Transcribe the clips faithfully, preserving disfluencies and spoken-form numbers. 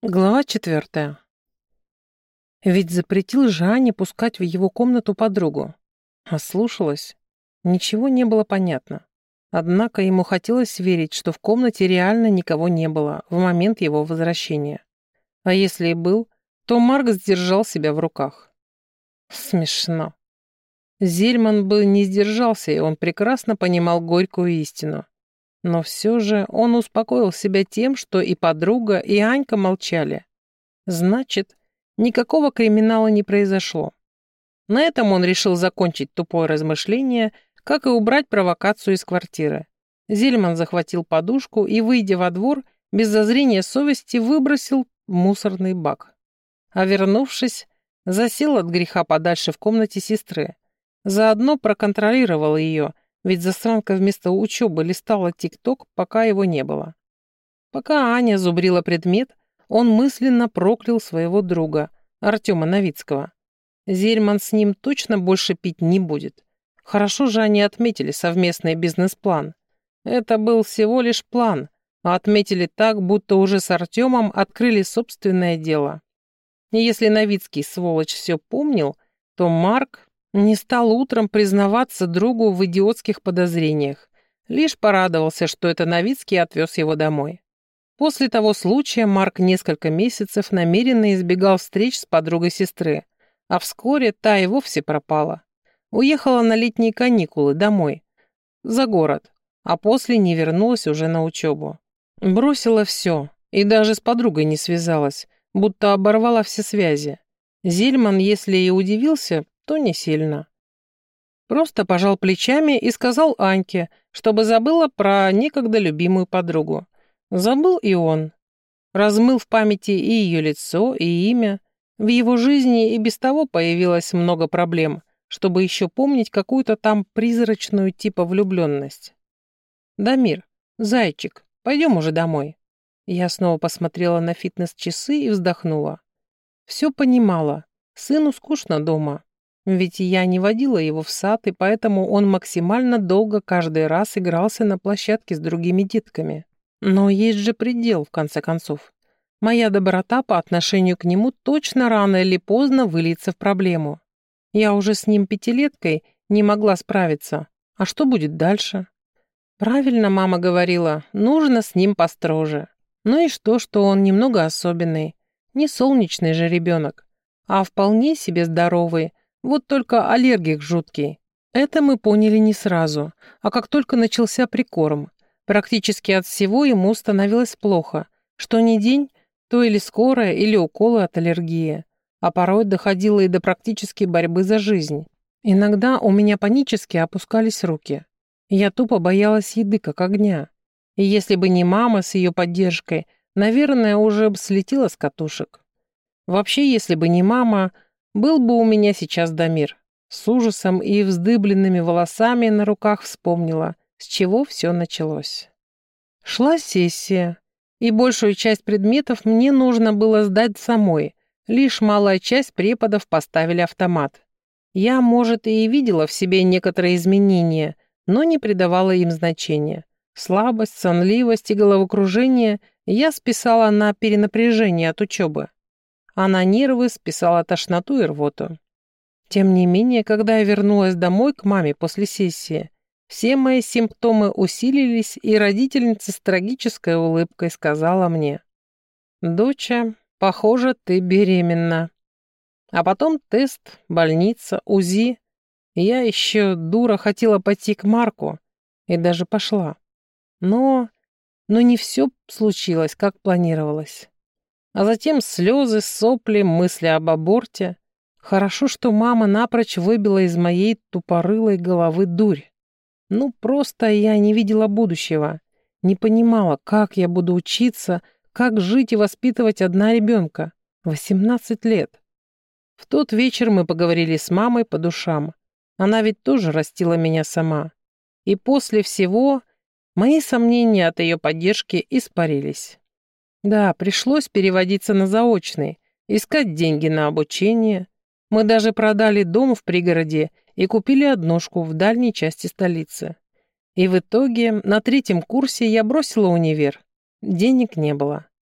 Глава четвертая. Ведь запретил же Ане пускать в его комнату подругу. Ослушалась. Ничего не было понятно. Однако ему хотелось верить, что в комнате реально никого не было в момент его возвращения. А если и был, то Марк сдержал себя в руках. Смешно. Зельман бы не сдержался, и он прекрасно понимал горькую истину. Но все же он успокоил себя тем, что и подруга, и Анька молчали. Значит, никакого криминала не произошло. На этом он решил закончить тупое размышление, как и убрать провокацию из квартиры. Зельман захватил подушку и, выйдя во двор, без зазрения совести выбросил в мусорный бак. А вернувшись, засел от греха подальше в комнате сестры. Заодно проконтролировал ее, ведь засранка вместо учебы листала ТикТок, пока его не было. Пока Аня зубрила предмет, он мысленно проклял своего друга, Артема Новицкого. Зельман с ним точно больше пить не будет. Хорошо же они отметили совместный бизнес-план. Это был всего лишь план, а отметили так, будто уже с Артемом открыли собственное дело. И если Новицкий, сволочь, все помнил, то Марк не стал утром признаваться другу в идиотских подозрениях, лишь порадовался, что это Новицкий отвез его домой. После того случая Марк несколько месяцев намеренно избегал встреч с подругой сестры, а вскоре та и вовсе пропала. Уехала на летние каникулы домой, за город, а после не вернулась уже на учебу. Бросила все и даже с подругой не связалась, будто оборвала все связи. Зельман, если и удивился, то не сильно. Просто пожал плечами и сказал Аньке, чтобы забыла про некогда любимую подругу. Забыл и он. Размыл в памяти и ее лицо, и имя. В его жизни и без того появилось много проблем, чтобы еще помнить какую-то там призрачную типа влюбленность. «Дамир, зайчик, пойдем уже домой». Я снова посмотрела на фитнес-часы и вздохнула. Все понимала. Сыну скучно дома. Ведь я не водила его в сад, и поэтому он максимально долго каждый раз игрался на площадке с другими детками. Но есть же предел, в конце концов. Моя доброта по отношению к нему точно рано или поздно выльется в проблему. Я уже с ним пятилеткой не могла справиться. А что будет дальше? Правильно мама говорила, нужно с ним построже. Ну и что, что он немного особенный. Не солнечный же ребенок, а вполне себе здоровый, вот только аллергик жуткий. Это мы поняли не сразу, а как только начался прикорм. Практически от всего ему становилось плохо. Что ни день, то или скорая, или уколы от аллергии. А порой доходило и до практической борьбы за жизнь. Иногда у меня панически опускались руки. Я тупо боялась еды, как огня. И если бы не мама с ее поддержкой, наверное, уже бы слетела с катушек. Вообще, если бы не мама, был бы у меня сейчас Дамир. С ужасом и вздыбленными волосами на руках вспомнила, с чего все началось. Шла сессия, и большую часть предметов мне нужно было сдать самой. Лишь малая часть преподов поставили автомат. Я, может, и видела в себе некоторые изменения, но не придавала им значения. Слабость, сонливость и головокружение я списала на перенапряжение от учебы, а на нервы списала тошноту и рвоту. Тем не менее, когда я вернулась домой к маме после сессии, все мои симптомы усилились, и родительница с трагической улыбкой сказала мне: «Доча, похоже, ты беременна». А потом тест, больница, УЗИ. Я еще, дура, хотела пойти к Марку, и даже пошла. Но, но не все случилось, как планировалось. А затем слезы, сопли, мысли об аборте. Хорошо, что мама напрочь выбила из моей тупорылой головы дурь. Ну, просто я не видела будущего. Не понимала, как я буду учиться, как жить и воспитывать одна ребенка. восемнадцать лет. В тот вечер мы поговорили с мамой по душам. Она ведь тоже растила меня сама. И после всего мои сомнения от ее поддержки испарились. Да, пришлось переводиться на заочный, искать деньги на обучение. Мы даже продали дом в пригороде и купили однушку в дальней части столицы. И в итоге на третьем курсе я бросила универ. Денег не было.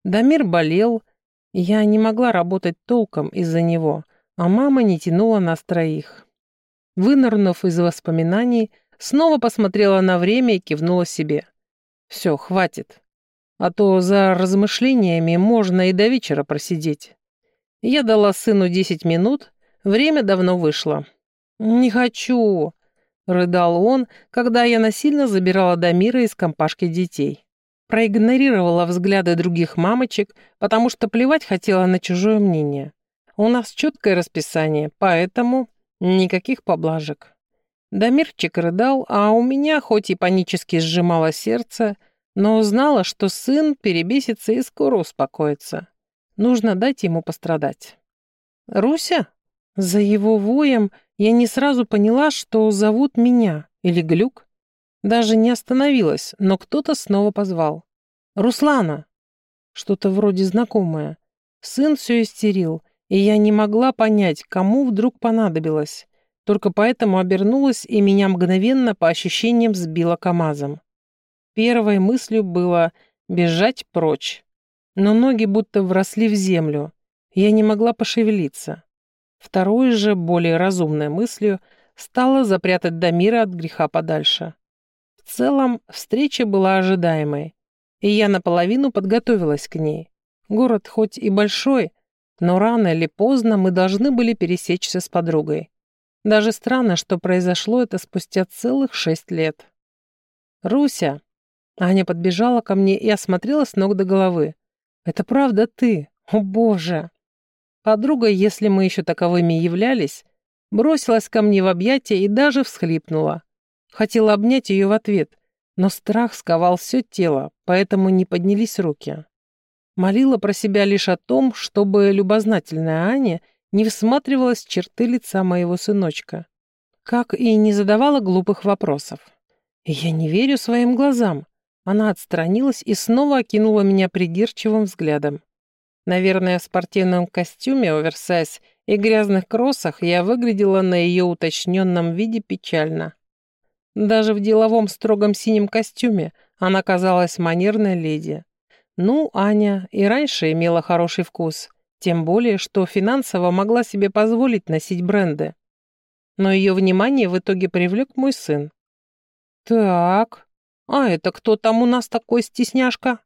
Дамир болел, и я не могла работать толком из-за него, а мама не тянула нас троих. Вынырнув из воспоминаний, снова посмотрела на время и кивнула себе. Все, хватит. А то за размышлениями можно и до вечера просидеть. Я дала сыну десять минут, время давно вышло. «Не хочу», — рыдал он, когда я насильно забирала Дамира из компашки детей. Проигнорировала взгляды других мамочек, потому что плевать хотела на чужое мнение. У нас четкое расписание, поэтому никаких поблажек. Дамирчик рыдал, а у меня хоть и панически сжимало сердце, но знала, что сын перебесится и скоро успокоится. Нужно дать ему пострадать. «Руся?» За его воем я не сразу поняла, что зовут меня, или Глюк. Даже не остановилась, но кто-то снова позвал. «Руслана!» Что-то вроде знакомое. Сын все истерил, и я не могла понять, кому вдруг понадобилось. Только поэтому обернулась, и меня мгновенно, по ощущениям, сбило КамАЗом. Первой мыслью было бежать прочь. Но ноги будто вросли в землю. Я не могла пошевелиться. Второй же, более разумной мыслью, стала запрятать Дамира от греха подальше. В целом, встреча была ожидаемой, и я наполовину подготовилась к ней. Город хоть и большой, но рано или поздно мы должны были пересечься с подругой. Даже странно, что произошло это спустя целых шесть лет. «Руся!» Аня подбежала ко мне и осмотрела с ног до головы. «Это правда ты? О, Боже!» Подруга, если мы еще таковыми являлись, бросилась ко мне в объятия и даже всхлипнула. Хотела обнять ее в ответ, но страх сковал все тело, поэтому не поднялись руки. Молила про себя лишь о том, чтобы любознательная Аня не всматривалась в черты лица моего сыночка, как и не задавала глупых вопросов. И я не верю своим глазам. Она отстранилась и снова окинула меня придирчивым взглядом. Наверное, в спортивном костюме оверсайз и грязных кроссах я выглядела на ее уточненном виде печально. Даже в деловом строгом синем костюме она казалась манерной леди. Ну, Аня и раньше имела хороший вкус, тем более, что финансово могла себе позволить носить бренды. Но ее внимание в итоге привлек мой сын. «Так, а это кто там у нас такой стесняшка?»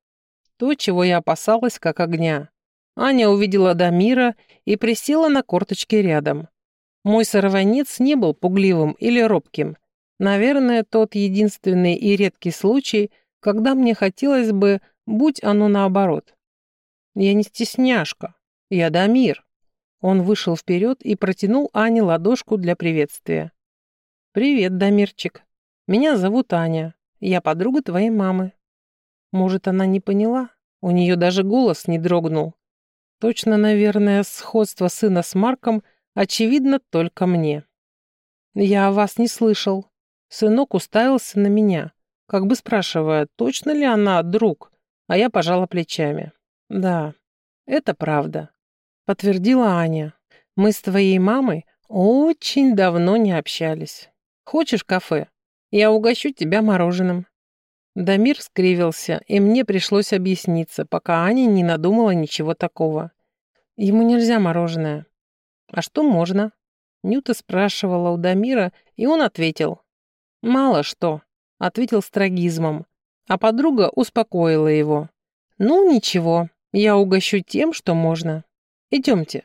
То, чего я опасалась, как огня. Аня увидела Дамира и присела на корточки рядом. Мой сорванец не был пугливым или робким. Наверное, тот единственный и редкий случай, когда мне хотелось бы, будь оно наоборот. Я не стесняшка, я Дамир. Он вышел вперед и протянул Ане ладошку для приветствия. «Привет, Дамирчик. Меня зовут Аня. Я подруга твоей мамы». Может, она не поняла? У нее даже голос не дрогнул. Точно, наверное, сходство сына с Марком очевидно только мне. «Я о вас не слышал». Сынок уставился на меня, как бы спрашивая, точно ли она друг, а я пожала плечами. «Да, это правда», — подтвердила Аня. «Мы с твоей мамой очень давно не общались. Хочешь кафе? Я угощу тебя мороженым». Дамир скривился, и мне пришлось объясниться, пока Аня не надумала ничего такого. Ему нельзя мороженое. «А что можно?» Нюта спрашивала у Дамира, и он ответил. «Мало что», — ответил с трагизмом, а подруга успокоила его. «Ну, ничего, я угощу тем, что можно. Идемте».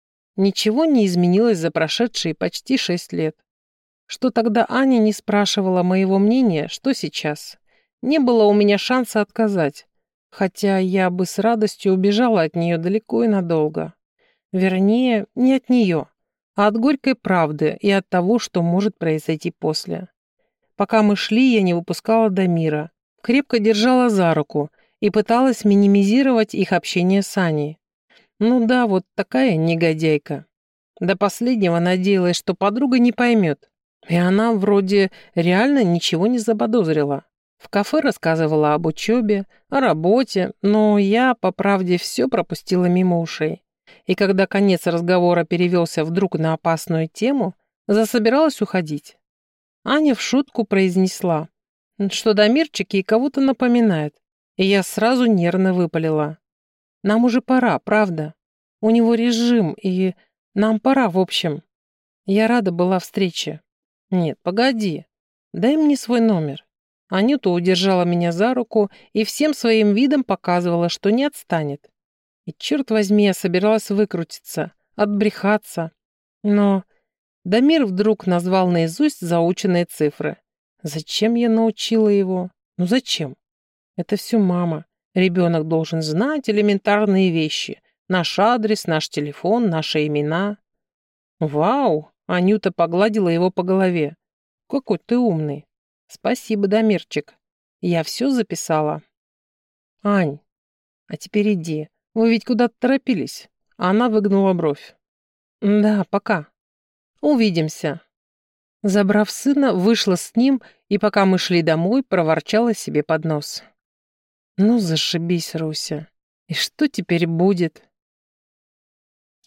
Ничего не изменилось за прошедшие почти шесть лет. Что тогда Аня не спрашивала моего мнения, что сейчас. Не было у меня шанса отказать, хотя я бы с радостью убежала от нее далеко и надолго. Вернее, не от нее, а от горькой правды и от того, что может произойти после. Пока мы шли, я не выпускала Дамира, крепко держала за руку и пыталась минимизировать их общение с Аней. Ну да, вот такая негодяйка. До последнего надеялась, что подруга не поймет, и она вроде реально ничего не заподозрила. В кафе рассказывала об учебе, о работе, но я, по правде, все пропустила мимо ушей. И когда конец разговора перевелся вдруг на опасную тему, засобиралась уходить. Аня в шутку произнесла, что Дамирчик ей кого-то напоминает, И я сразу нервно выпалила. Нам уже пора, правда. У него режим, и нам пора, в общем. Я рада была встрече. Нет, погоди. Дай мне свой номер. Анюта удержала меня за руку и всем своим видом показывала, что не отстанет. И, черт возьми, я собиралась выкрутиться, отбрехаться. Но Дамир вдруг назвал наизусть заученные цифры. Зачем я научила его? Ну зачем? Это все мама. Ребенок должен знать элементарные вещи. Наш адрес, наш телефон, наши имена. Вау! Анюта погладила его по голове. Какой ты умный. Спасибо, Дамирчик. Я все записала. Ань, а теперь иди. Вы ведь куда-то торопились. Она выгнула бровь. Да, пока. Увидимся. Забрав сына, вышла с ним, и пока мы шли домой, проворчала себе под нос. Ну, зашибись, Руся. И что теперь будет?